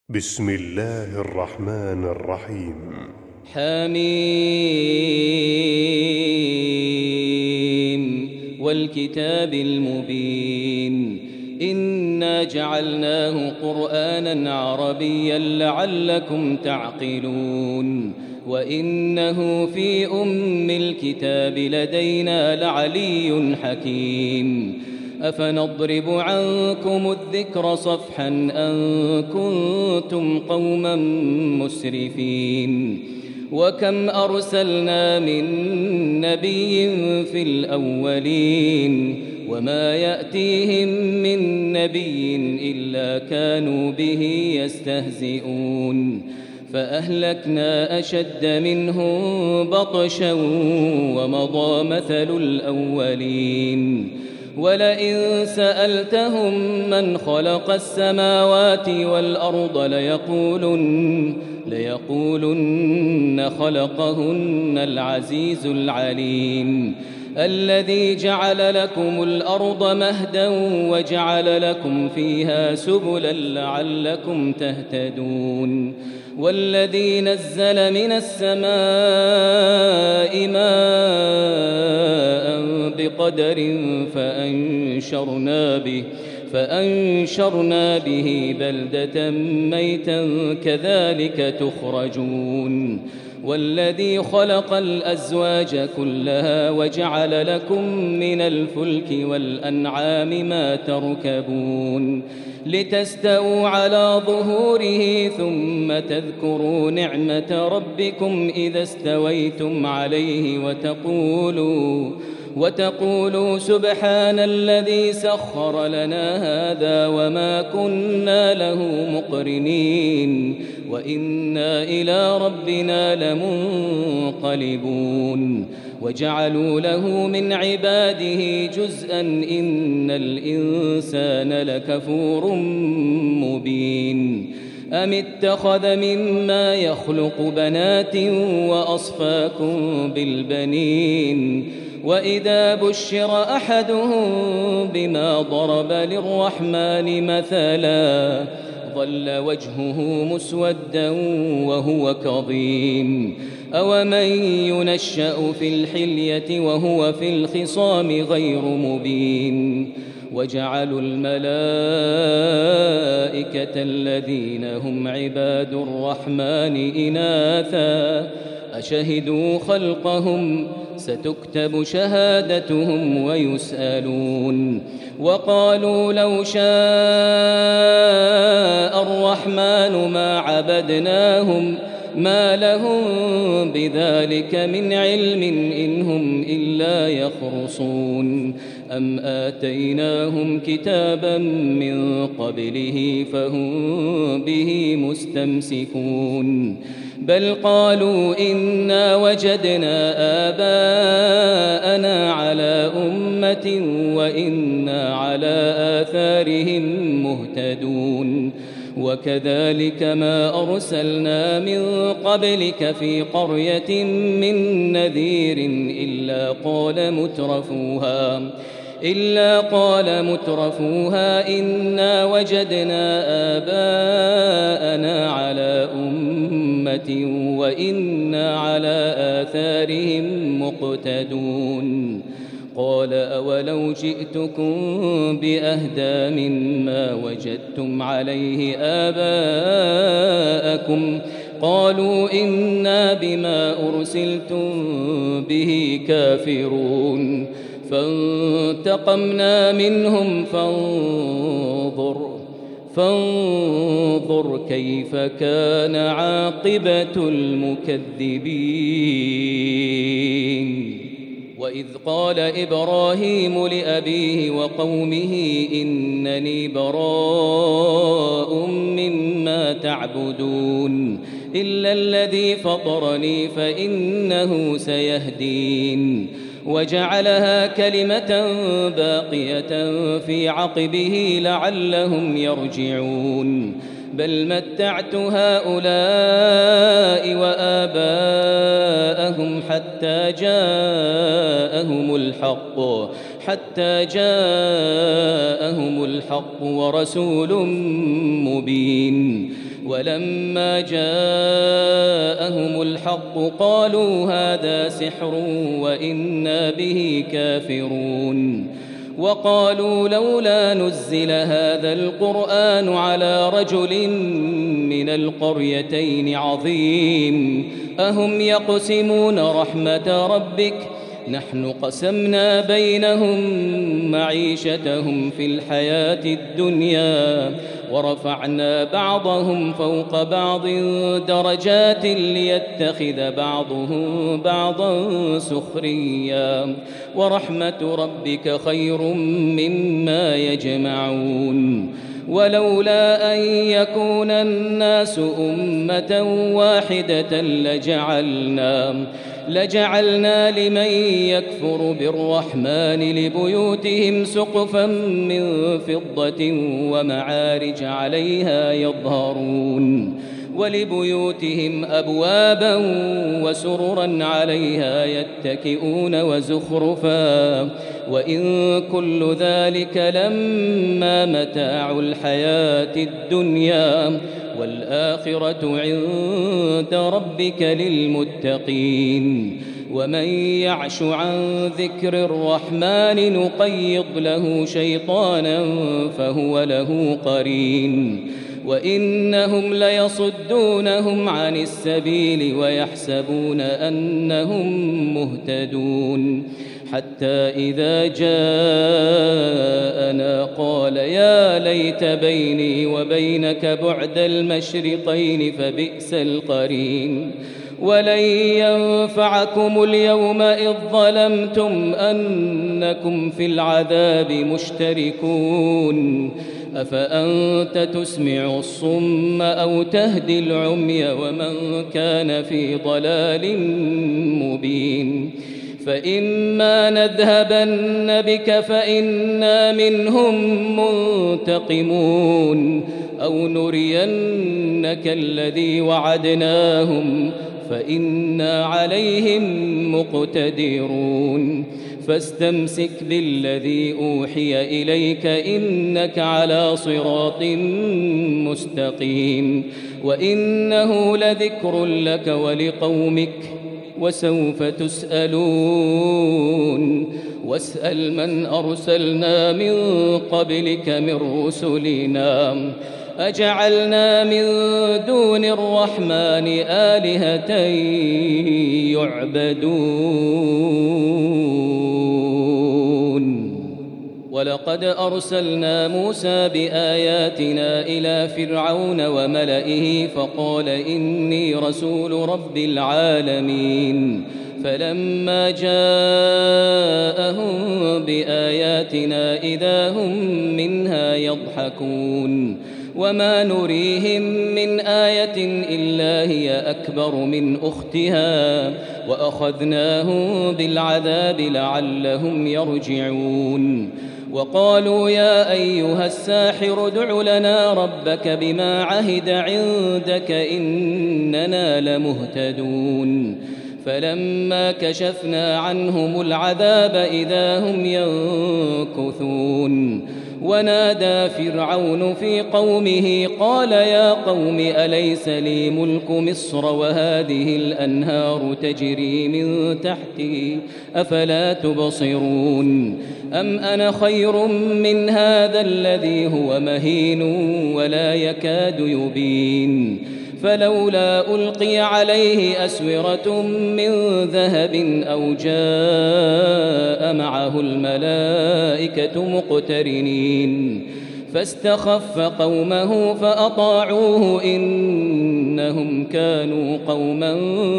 بسم الله الرحمن الرحيم. حميم والكتاب المبين إنا جعلناه قرآنا عربيا لعلكم تعقلون وإنه في أم الكتاب لدينا لعلي حكيم أفنضرب عنكم الذكر صفحا أن كنتم قوما مسرفين وكم أرسلنا من نبي في الأولين وما يأتيهم من نبي إلا كانوا به يستهزئون فأهلكنا أشد منهم بطشا ومضى مثل الأولين ولئن سألتهم من خلق السماوات والأرض ليقولن خلقهن العزيز العليم الذي جعل لكم الأرض مهدا وجعل لكم فيها سبلا لعلكم تهتدون والذي نزل من السماء ماء بقدر فأنشرنا به بلدة ميتا كذلك تخرجون والذي خلق الأزواج كلها وجعل لكم من الفلك والأنعام ما تركبون لتستووا على ظهوره ثم تذكروا نعمة ربكم إذا استويتم عليه وتقولوا سبحان الذي سخر لنا هذا وما كنا له مقرنين وإنا إلى ربنا لمنقلبون وجعلوا له من عباده جزءا إن الإنسان لكفور مبين أم اتخذ مما يخلق بنات وأصفاكم بالبنين وإذا بشر أحدهم بما ضرب للرحمن مثلا ظل وجهه مسودا وهو كظيم أومن ينشأ في الحلية وهو في الخصام غير مبين وجعلوا الملائكة الذين هم عباد الرحمن إناثا أشهدوا خلقهم ستكتب شهادتهم ويسألون وقالوا لو شاء الرحمن ما عبدناهم ما لهم بذلك من علم إن هم إلا يخرصون أم آتيناهم كتابا من قبله فهم به مستمسكون بل قالوا إنا وجدنا آباءنا على أمة وإنا على آثارهم مهتدون وكذلك ما أرسلنا من قبلك في قرية من نذير إلا قال مترفوها إنا وجدنا آباءنا على أمة وإنا على آثارهم مقتدون قال أولو جئتكم بأهدى مما وجدتم عليه آباءكم قالوا إنا بما أرسلتم به كافرون فانتقمنا منهم فانظر كيف كان عاقبة المكذبين وإذ قال إبراهيم لأبيه وقومه إنني براء مما تعبدون إلا الذي فطرني فإنه سيهدين وجعلها كلمة باقية في عقبه لعلهم يرجعون بل متعت هؤلاء وآباءهم حتى جاءهم الحق ورسول مبين ولما جاءهم الحق قالوا هذا سحر وإنا به كافرون وقالوا لولا نزل هذا القرآن على رجل من القريتين عظيم أهم يقسمون رحمة ربك نحن قسمنا بينهم معيشتهم في الحياة الدنيا ورفعنا بعضهم فوق بعض درجات ليتخذ بعضهم بعضا سخريا ورحمة ربك خير مما يجمعون ولولا أن يكون الناس أمة واحدة لجعلنا لمن يكفر بالرحمن لبيوتهم سقفا من فضة ومعارج عليها يظهرون ولبيوتهم أبوابا وسررا عليها يتكئون وزخرفا وإن كل ذلك لما متاع الحياة الدنيا والآخرة عند ربك للمتقين ومن يعش عن ذكر الرحمن نقيض له شيطانا فهو له قرين وإنهم ليصدونهم عن السبيل ويحسبون أنهم مهتدون حتى إذا جاءنا قال يا ليت بيني وبينك بعد المشرقين فبئس القرين ولن ينفعكم اليوم إذ ظلمتم أنكم في العذاب مشتركون أفأنت تسمع الصم أو تهدي العمي ومن كان في ضلال مبين فإما نذهبن بك فإنا منهم منتقمون أو نرينك الذي وعدناهم فإنا عليهم مقتدرون فاستمسك بالذي أوحي إليك إنك على صراط مستقيم وإنه لذكر لك ولقومك وسوف تسألون واسأل من أرسلنا من قبلك من رسلنا أجعلنا من دون الرحمن آلهة يعبدون ولقد أرسلنا موسى بآياتنا إلى فرعون وملئه فقال إني رسول رب العالمين فلما جاءهم بآياتنا إذا هم منها يضحكون وما نريهم من آية إلا هي أكبر من أختها وأخذناهم بالعذاب لعلهم يرجعون وقالوا يا أيها الساحر ادع لنا ربك بما عهد عندك إننا لمهتدون فلما كشفنا عنهم العذاب إذا هم ينكثون ونادى فرعون في قومه قال يا قوم أليس لي ملك مصر وهذه الأنهار تجري من تحتي أفلا تبصرون أم أنا خير من هذا الذي هو مهين ولا يكاد يبين فلولا ألقي عليه أسورة من ذهب أو جاء معه الملائكة مقترنين فاستخف قومه فأطاعوه إنهم كانوا قوما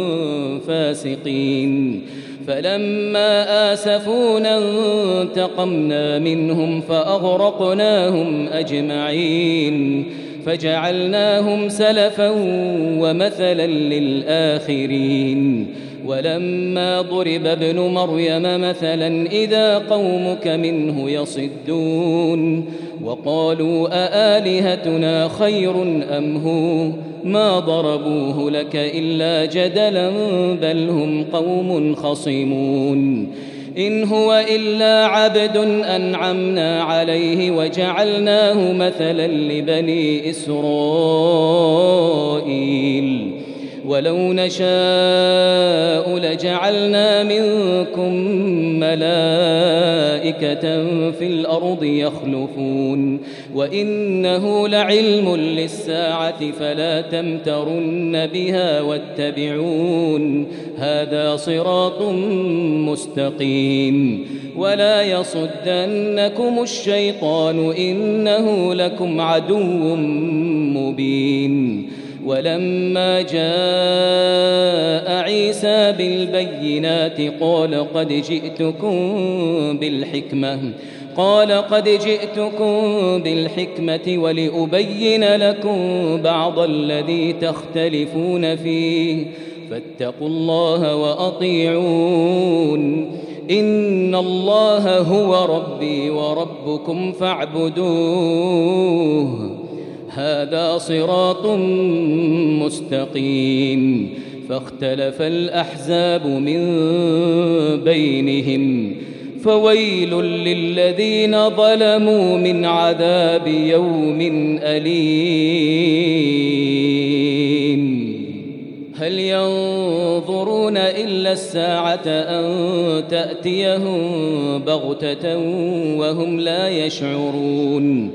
فاسقين فلما آسفونا انتقمنا منهم فأغرقناهم أجمعين فجعلناهم سلفا ومثلا للآخرين ولما ضرب ابن مريم مثلا إذا قومك منه يصدون وقالوا أآلهتنا خير أم هو ما ضربوه لك إلا جدلا بل هم قوم خصمون إن هو إلا عبد أنعمنا عليه وجعلناه مثلا لبني إسرائيل ولو نشاء لجعلنا منكم ملائكة في الأرض يخلفون وإنه لعلم للساعة فلا تمترن بها واتبعون هذا صراط مستقيم ولا يصدنكم الشيطان إنه لكم عدو مبين ولما جاء عيسى بالبينات قال قد جئتكم بالحكمة ولأبين لكم بعض الذي تختلفون فيه فاتقوا الله وأطيعون إن الله هو ربي وربكم فاعبدوه هذا صراط مستقيم فاختلف الأحزاب من بينهم فويل للذين ظلموا من عذاب يوم أليم هل ينظرون إلا الساعة أن تأتيهم بغتة وهم لا يشعرون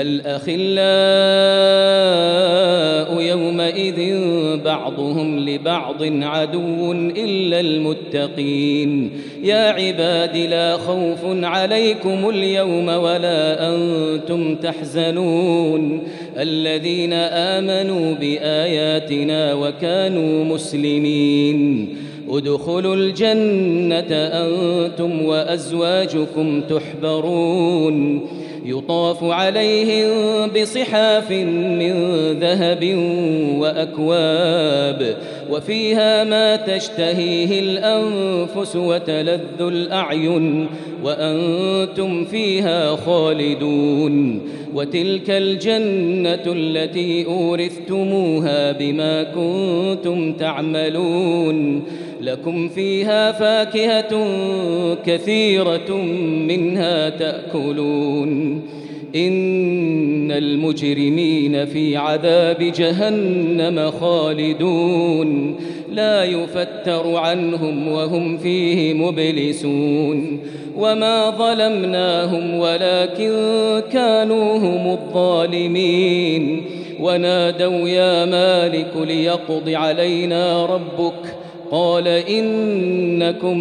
الأخلاء يومئذ بعضهم لبعض عدو إلا المتقين يا عباد لا خوف عليكم اليوم ولا أنتم تحزنون الذين آمنوا بآياتنا وكانوا مسلمين ادخلوا الجنة أنتم وأزواجكم تحبرون يطاف عليهم بصحاف من ذهب وأكواب وفيها ما تشتهيه الأنفس وتلذ الأعين وأنتم فيها خالدون وتلك الجنة التي أورثتموها بما كنتم تعملون لكم فيها فاكهة كثيرة منها تأكلون إن المجرمين في عذاب جهنم خالدون لا يفتر عنهم وهم فيه مبلسون وما ظلمناهم ولكن كانوا هم الظالمين ونادوا يا مالك ليقض علينا ربك قال إنكم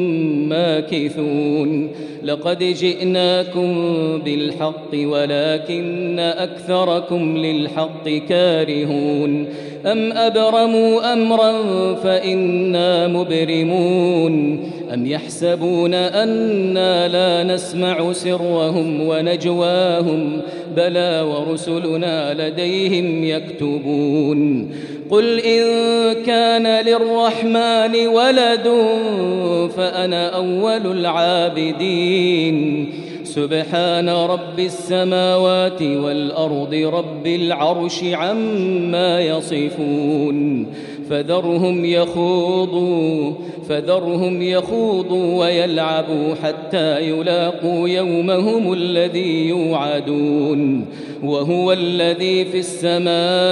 ماكثون لقد جئناكم بالحق ولكن أكثركم للحق كارهون أم أبرموا أمرا فإنا مبرمون أم يحسبون أنا لا نسمع سرهم ونجواهم بلى ورسلنا لديهم يكتبون قل إن كان للرحمن ولد فأنا أول العابدين سبحان رب السماوات والأرض رب العرش عما يصفون فذرهم يخوضوا ويلعبوا حتى يلاقوا يومهم الذي يوعدون وهو الذي في السماء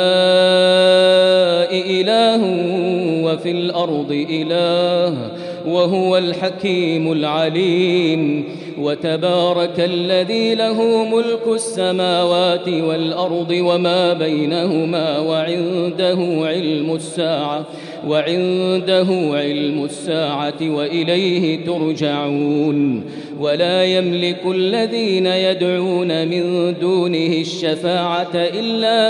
إله وفي الأرض إله وهو الحكيم العليم وتبارك الذي له ملك السماوات والأرض وما بينهما وعنده علم الساعة وإليه ترجعون ولا يملك الذين يدعون من دونه الشفاعة إلا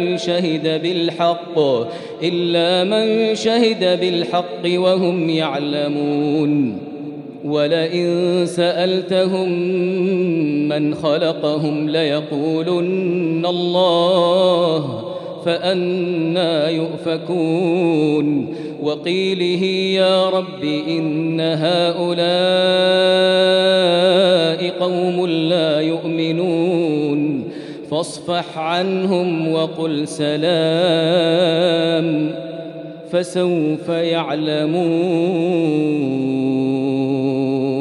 من شهد بالحق وهم يعلمون ولئن سألتهم من خلقهم ليقولن الله فأنى يؤفكون وقيله يا رب إن هؤلاء قوم لا يؤمنون فاصفح عنهم وقل سلام فسوف يعلمون